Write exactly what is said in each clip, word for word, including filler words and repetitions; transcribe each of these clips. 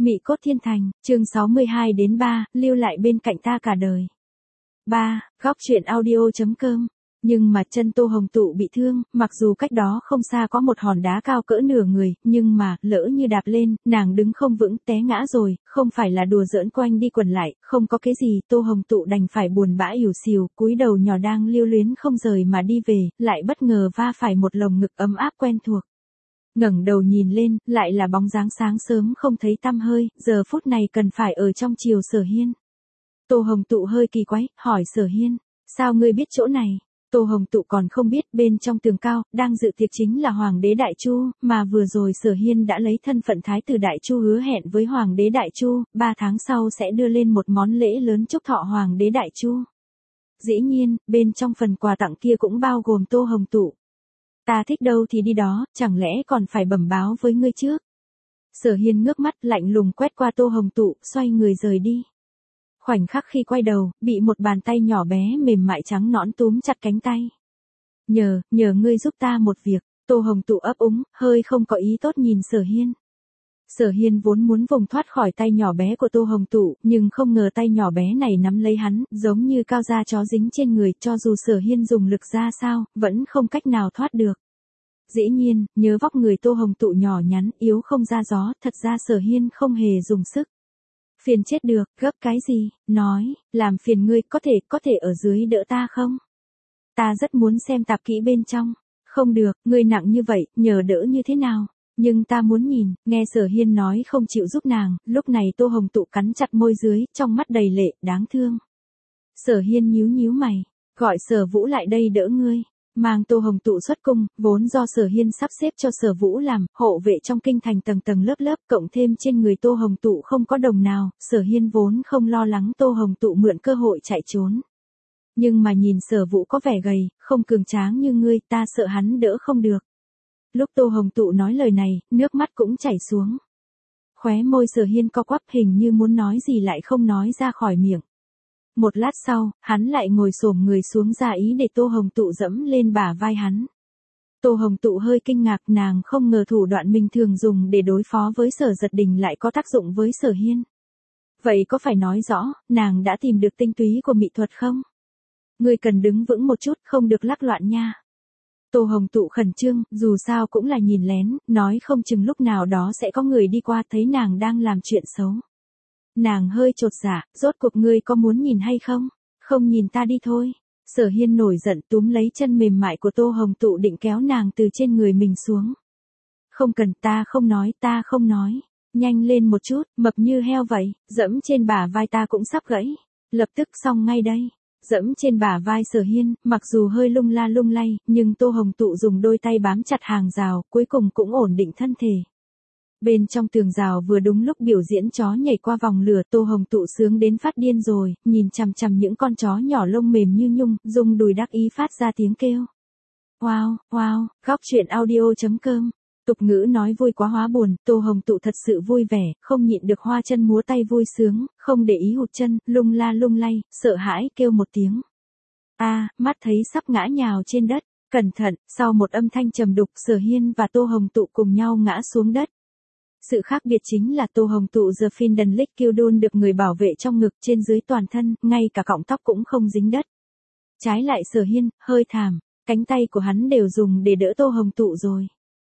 Mị cốt thiên thành, chương sáu mươi hai đến ba, lưu lại bên cạnh ta cả đời. ba. Góc truyện audio chấm com. Nhưng mà chân Tô Hồng Tụ bị thương, mặc dù cách đó không xa có một hòn đá cao cỡ nửa người, nhưng mà, lỡ như đạp lên, nàng đứng không vững, té ngã rồi, không phải là đùa giỡn quanh đi quẩn lại, không có cái gì, Tô Hồng Tụ đành phải buồn bã ỉu xìu, cúi đầu nhỏ đang lưu luyến không rời mà đi về, lại bất ngờ va phải một lồng ngực ấm áp quen thuộc. Ngẩng đầu nhìn lên, lại là bóng dáng sáng sớm không thấy tăm hơi, giờ phút này cần phải ở trong triều Sở Hiên. Tô Hồng Tụ hơi kỳ quái, hỏi Sở Hiên, sao ngươi biết chỗ này? Tô Hồng Tụ còn không biết, bên trong tường cao, đang dự tiệc chính là Hoàng đế Đại Chu, mà vừa rồi Sở Hiên đã lấy thân phận Thái tử Đại Chu hứa hẹn với Hoàng đế Đại Chu, ba tháng sau sẽ đưa lên một món lễ lớn chúc thọ Hoàng đế Đại Chu. Dĩ nhiên, bên trong phần quà tặng kia cũng bao gồm Tô Hồng Tụ. Ta thích đâu thì đi đó, chẳng lẽ còn phải bẩm báo với ngươi trước? Sở Hiên ngước mắt lạnh lùng quét qua Tô Hồng Tụ, xoay người rời đi. Khoảnh khắc khi quay đầu, bị một bàn tay nhỏ bé mềm mại trắng nõn túm chặt cánh tay. Nhờ, nhờ ngươi giúp ta một việc, Tô Hồng Tụ ấp úng, hơi không có ý tốt nhìn Sở Hiên. Sở Hiên vốn muốn vùng thoát khỏi tay nhỏ bé của Tô Hồng Tụ, nhưng không ngờ tay nhỏ bé này nắm lấy hắn, giống như cao da chó dính trên người, cho dù Sở Hiên dùng lực ra sao, vẫn không cách nào thoát được. Dĩ nhiên, nhớ vóc người Tô Hồng Tụ nhỏ nhắn, yếu không ra gió, thật ra Sở Hiên không hề dùng sức. Phiền chết được, gấp cái gì, nói, làm phiền ngươi, có thể, có thể ở dưới đỡ ta không? Ta rất muốn xem tạp kỹ bên trong. Không được, ngươi nặng như vậy, nhờ đỡ như thế nào? Nhưng ta muốn nhìn, nghe Sở Hiên nói không chịu giúp nàng, lúc này Tô Hồng Tụ cắn chặt môi dưới, trong mắt đầy lệ, đáng thương. Sở Hiên nhíu nhíu mày, gọi Sở Vũ lại đây đỡ ngươi. Mang Tô Hồng Tụ xuất cung, vốn do Sở Hiên sắp xếp cho Sở Vũ làm, hộ vệ trong kinh thành tầng tầng lớp lớp, cộng thêm trên người Tô Hồng Tụ không có đồng nào, Sở Hiên vốn không lo lắng Tô Hồng Tụ mượn cơ hội chạy trốn. Nhưng mà nhìn Sở Vũ có vẻ gầy, không cường tráng như ngươi, ta sợ hắn đỡ không được. Lúc Tô Hồng Tụ nói lời này, nước mắt cũng chảy xuống. Khóe môi Sở Hiên co quắp, hình như muốn nói gì lại không nói ra khỏi miệng. Một lát sau, hắn lại ngồi xổm người xuống ra ý để Tô Hồng Tụ dẫm lên bả vai hắn. Tô Hồng Tụ hơi kinh ngạc, nàng không ngờ thủ đoạn mình thường dùng để đối phó với Sở Giật Đình lại có tác dụng với Sở Hiên. Vậy có phải nói rõ, nàng đã tìm được tinh túy của mỹ thuật không? Ngươi cần đứng vững một chút, không được lắc loạn nha. Tô Hồng Tụ khẩn trương, dù sao cũng là nhìn lén, nói không chừng lúc nào đó sẽ có người đi qua thấy nàng đang làm chuyện xấu. Nàng hơi chột dạ, rốt cuộc ngươi có muốn nhìn hay không? Không nhìn ta đi thôi. Sở Hiên nổi giận túm lấy chân mềm mại của Tô Hồng Tụ định kéo nàng từ trên người mình xuống. Không cần, ta không nói, ta không nói. Nhanh lên một chút, mập như heo vậy, dẫm trên bả vai ta cũng sắp gãy. Lập tức xong ngay đây. Dẫm trên bả vai Sở Hiên, mặc dù hơi lung la lung lay, nhưng Tô Hồng Tụ dùng đôi tay bám chặt hàng rào, cuối cùng cũng ổn định thân thể. Bên trong tường rào vừa đúng lúc biểu diễn chó nhảy qua vòng lửa, Tô Hồng Tụ sướng đến phát điên rồi, nhìn chằm chằm những con chó nhỏ lông mềm như nhung, rung đùi đắc ý phát ra tiếng kêu. Wow, wow, góc truyện audio chấm com. Tục ngữ nói vui quá hóa buồn, Tô Hồng Tụ thật sự vui vẻ, không nhịn được hoa chân múa tay vui sướng, không để ý hụt chân, lung la lung lay, sợ hãi kêu một tiếng. A, mắt thấy sắp ngã nhào trên đất, cẩn thận, sau một âm thanh trầm đục, Sở Hiên và Tô Hồng Tụ cùng nhau ngã xuống đất. Sự khác biệt chính là Tô Hồng Tụ giờ phiên đần lích kiêu đôn được người bảo vệ trong ngực, trên dưới toàn thân, ngay cả cọng tóc cũng không dính đất. Trái lại Sở Hiên, hơi thảm, cánh tay của hắn đều dùng để đỡ Tô Hồng Tụ rồi.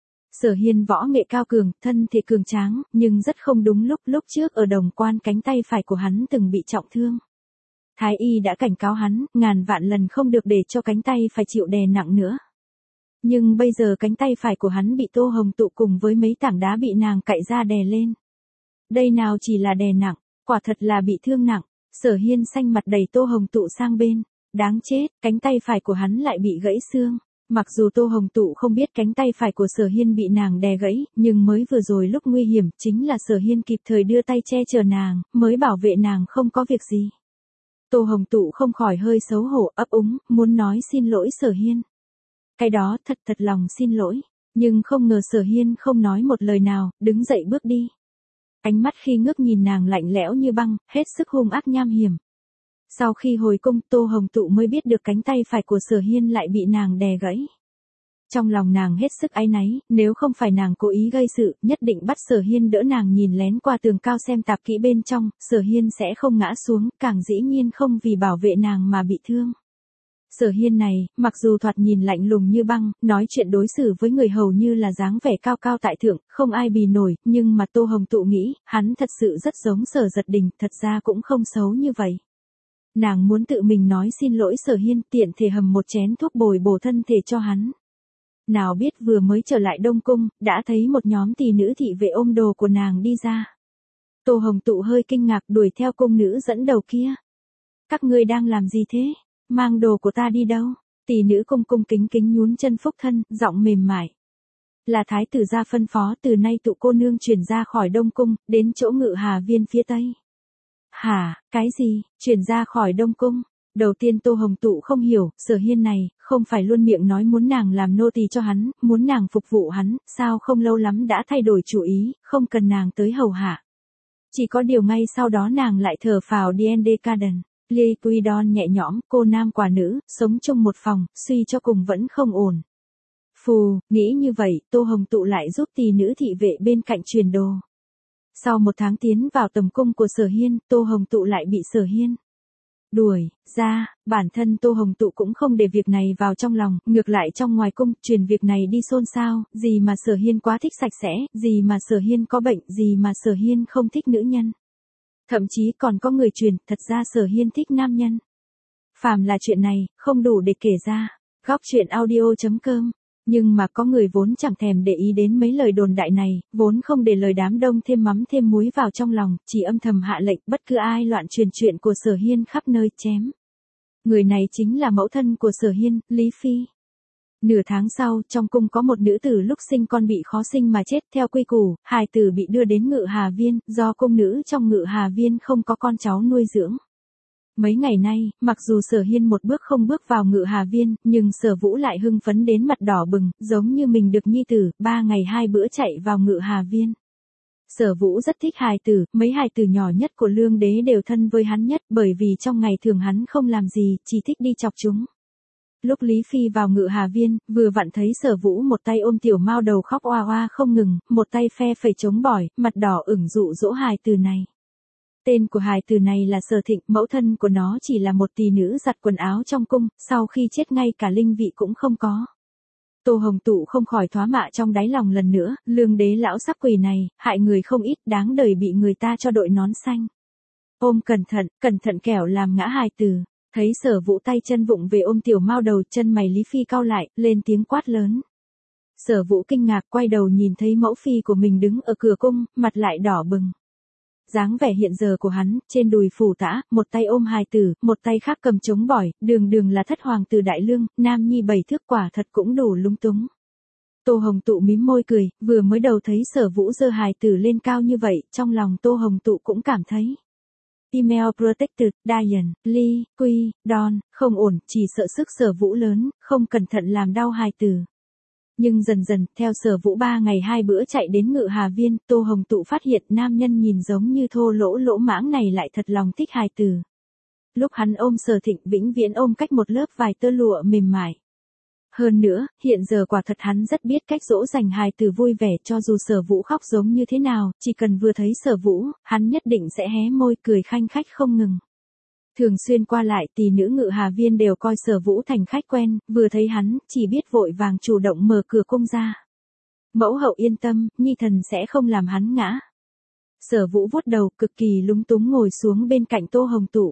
Sở Hiên võ nghệ cao cường, thân thể cường tráng, nhưng rất không đúng lúc, lúc trước ở Đồng Quan cánh tay phải của hắn từng bị trọng thương. Thái y đã cảnh cáo hắn, ngàn vạn lần không được để cho cánh tay phải chịu đè nặng nữa. Nhưng bây giờ cánh tay phải của hắn bị Tô Hồng Tụ cùng với mấy tảng đá bị nàng cạy ra đè lên. Đây nào chỉ là đè nặng, quả thật là bị thương nặng. Sở Hiên xanh mặt đẩy Tô Hồng Tụ sang bên. Đáng chết, cánh tay phải của hắn lại bị gãy xương. Mặc dù Tô Hồng Tụ không biết cánh tay phải của Sở Hiên bị nàng đè gãy, nhưng mới vừa rồi lúc nguy hiểm, chính là Sở Hiên kịp thời đưa tay che chở nàng, mới bảo vệ nàng không có việc gì. Tô Hồng Tụ không khỏi hơi xấu hổ, ấp úng, muốn nói xin lỗi Sở Hiên. Cái đó thật thật lòng xin lỗi, nhưng không ngờ Sở Hiên không nói một lời nào, đứng dậy bước đi. Ánh mắt khi ngước nhìn nàng lạnh lẽo như băng, hết sức hung ác nham hiểm. Sau khi hồi cung, Tô Hồng Tụ mới biết được cánh tay phải của Sở Hiên lại bị nàng đè gãy. Trong lòng nàng hết sức áy náy, nếu không phải nàng cố ý gây sự, nhất định bắt Sở Hiên đỡ nàng nhìn lén qua tường cao xem tạp kỹ bên trong, Sở Hiên sẽ không ngã xuống, càng dĩ nhiên không vì bảo vệ nàng mà bị thương. Sở Hiên này, mặc dù thoạt nhìn lạnh lùng như băng, nói chuyện đối xử với người hầu như là dáng vẻ cao cao tại thượng, không ai bì nổi, nhưng mà Tô Hồng Tụ nghĩ, hắn thật sự rất giống Sở Giật Đình, thật ra cũng không xấu như vậy. Nàng muốn tự mình nói xin lỗi Sở Hiên, tiện thể hầm một chén thuốc bồi bổ thân thể cho hắn. Nào biết vừa mới trở lại Đông Cung, đã thấy một nhóm tỷ nữ thị vệ ôm đồ của nàng đi ra. Tô Hồng Tụ hơi kinh ngạc đuổi theo cung nữ dẫn đầu kia. Các ngươi đang làm gì thế? Mang đồ của ta đi đâu? Tỷ nữ cung cung kính kính nhún chân phúc thân, giọng mềm mại. Là thái tử gia phân phó, từ nay Tụ cô nương chuyển ra khỏi Đông Cung, đến chỗ Ngự Hà Viên phía tây. Hả, cái gì, chuyển ra khỏi Đông Cung? Đầu tiên Tô Hồng Tụ không hiểu, Sở Hiên này, không phải luôn miệng nói muốn nàng làm nô tỳ cho hắn, muốn nàng phục vụ hắn, sao không lâu lắm đã thay đổi chủ ý, không cần nàng tới hầu hạ. Chỉ có điều ngay sau đó nàng lại thở phào đê en đê Garden. Liquidon nhẹ nhõm, cô nam quả nữ, sống chung một phòng, suy cho cùng vẫn không ổn. Phù, nghĩ như vậy, Tô Hồng Tụ lại giúp tỷ nữ thị vệ bên cạnh truyền đồ. Sau một tháng tiến vào tầm cung của Sở Hiên, Tô Hồng Tụ lại bị Sở Hiên đuổi ra, bản thân Tô Hồng Tụ cũng không để việc này vào trong lòng, ngược lại trong ngoài cung, truyền việc này đi xôn xao, gì mà Sở Hiên quá thích sạch sẽ, gì mà Sở Hiên có bệnh, gì mà Sở Hiên không thích nữ nhân. Thậm chí còn có người truyền, thật ra Sở Hiên thích nam nhân. Phàm là chuyện này, không đủ để kể ra. Góc truyện audio chấm com. Nhưng mà có người vốn chẳng thèm để ý đến mấy lời đồn đại này, vốn không để lời đám đông thêm mắm thêm muối vào trong lòng, chỉ âm thầm hạ lệnh bất cứ ai loạn truyền chuyện của Sở Hiên khắp nơi chém. Người này chính là mẫu thân của Sở Hiên, Lý Phi. Nửa tháng sau, trong cung có một nữ tử lúc sinh con bị khó sinh mà chết, theo quy củ, hài tử bị đưa đến Ngự Hà Viên, do cung nữ trong Ngự Hà Viên không có con cháu nuôi dưỡng. Mấy ngày nay, mặc dù Sở Hiên một bước không bước vào Ngự Hà Viên, nhưng Sở Vũ lại hưng phấn đến mặt đỏ bừng, giống như mình được nhi tử, ba ngày hai bữa chạy vào Ngự Hà Viên. Sở Vũ rất thích hài tử, mấy hài tử nhỏ nhất của Lương Đế đều thân với hắn nhất, bởi vì trong ngày thường hắn không làm gì, chỉ thích đi chọc chúng. Lúc Lý Phi vào Ngự Hà Viên, vừa vặn thấy Sở Vũ một tay ôm tiểu mao đầu khóc oa oa không ngừng, một tay phe phẩy chống bỏi, mặt đỏ ửng dụ dỗ hài tử này. Tên của hài tử này là Sở Thịnh, mẫu thân của nó chỉ là một tỷ nữ giặt quần áo trong cung, sau khi chết ngay cả linh vị cũng không có. Tô Hồng Tụ không khỏi thoá mạ trong đáy lòng lần nữa, Lương Đế lão sắc quỷ này, hại người không ít, đáng đời bị người ta cho đội nón xanh. Ôm cẩn thận, cẩn thận kẻo làm ngã hài tử. Thấy Sở Vũ tay chân vụng về ôm tiểu mao đầu, chân mày Lý Phi cau lại, lên tiếng quát lớn. Sở Vũ kinh ngạc quay đầu nhìn thấy mẫu phi của mình đứng ở cửa cung, mặt lại đỏ bừng. Dáng vẻ hiện giờ của hắn, trên đùi phủ tã, một tay ôm hài tử, một tay khác cầm chống bỏi, đường đường là thất hoàng tử đại lương, nam nhi bảy thước quả thật cũng đủ lúng túng. Tô Hồng Tụ mím môi cười, vừa mới đầu thấy Sở Vũ giơ hài tử lên cao như vậy, trong lòng Tô Hồng Tụ cũng cảm thấy. Email Protected, Diane, Lee, Quy, Don, không ổn, chỉ sợ sức Sở Vũ lớn, không cẩn thận làm đau hài tử. Nhưng dần dần, theo Sở Vũ ba ngày hai bữa chạy đến Ngự Hà Viên, Tô Hồng Tụ phát hiện nam nhân nhìn giống như thô lỗ lỗ mãng này lại thật lòng thích hài tử. Lúc hắn ôm Sở Thịnh vĩnh viễn ôm cách một lớp vải tơ lụa mềm mại. Hơn nữa, hiện giờ quả thật hắn rất biết cách dỗ dành hài tử vui vẻ, cho dù Sở Vũ khóc giống như thế nào, chỉ cần vừa thấy Sở Vũ, hắn nhất định sẽ hé môi cười khanh khách không ngừng. Thường xuyên qua lại, tỷ nữ Ngự Hà Viên đều coi Sở Vũ thành khách quen, vừa thấy hắn, chỉ biết vội vàng chủ động mở cửa cung ra. Mẫu hậu yên tâm, nhi thần sẽ không làm hắn ngã. Sở Vũ vuốt đầu, cực kỳ lúng túng ngồi xuống bên cạnh Tô Hồng Tụ.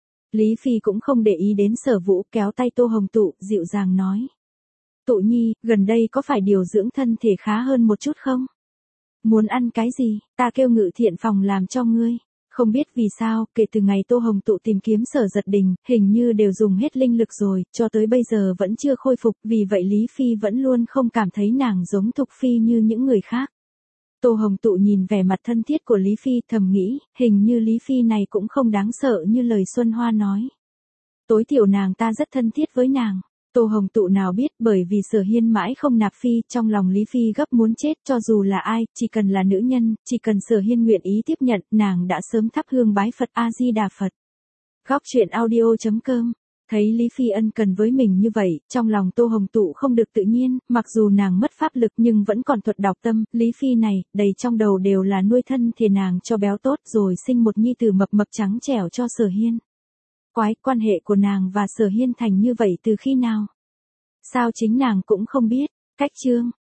Lý Phi cũng không để ý đến Sở Vũ, kéo tay Tô Hồng Tụ, dịu dàng nói. Tụ nhi, gần đây có phải điều dưỡng thân thể khá hơn một chút không? Muốn ăn cái gì, ta kêu Ngự Thiện phòng làm cho ngươi. Không biết vì sao, kể từ ngày Tô Hồng Tụ tìm kiếm Sở Giật Đình, hình như đều dùng hết linh lực rồi, cho tới bây giờ vẫn chưa khôi phục, vì vậy Lý Phi vẫn luôn không cảm thấy nàng giống Thục Phi như những người khác. Tô Hồng Tụ nhìn vẻ mặt thân thiết của Lý Phi, thầm nghĩ, hình như Lý Phi này cũng không đáng sợ như lời Xuân Hoa nói. Tối thiểu nàng ta rất thân thiết với nàng. Tô Hồng Tụ nào biết, bởi vì Sở Hiên mãi không nạp phi, trong lòng Lý Phi gấp muốn chết, cho dù là ai, chỉ cần là nữ nhân, chỉ cần Sở Hiên nguyện ý tiếp nhận, nàng đã sớm thắp hương bái Phật A Di Đà Phật. Góc truyện audio chấm com Thấy Lý Phi ân cần với mình như vậy, trong lòng Tô Hồng Tụ không được tự nhiên, mặc dù nàng mất pháp lực nhưng vẫn còn thuật đọc tâm, Lý Phi này, đầy trong đầu đều là nuôi thân thì nàng cho béo tốt rồi sinh một nhi tử mập mập trắng trẻo cho Sở Hiên. Quái, quan hệ của nàng và Sở Hiên thành như vậy từ khi nào? Sao chính nàng cũng không biết, cách chương.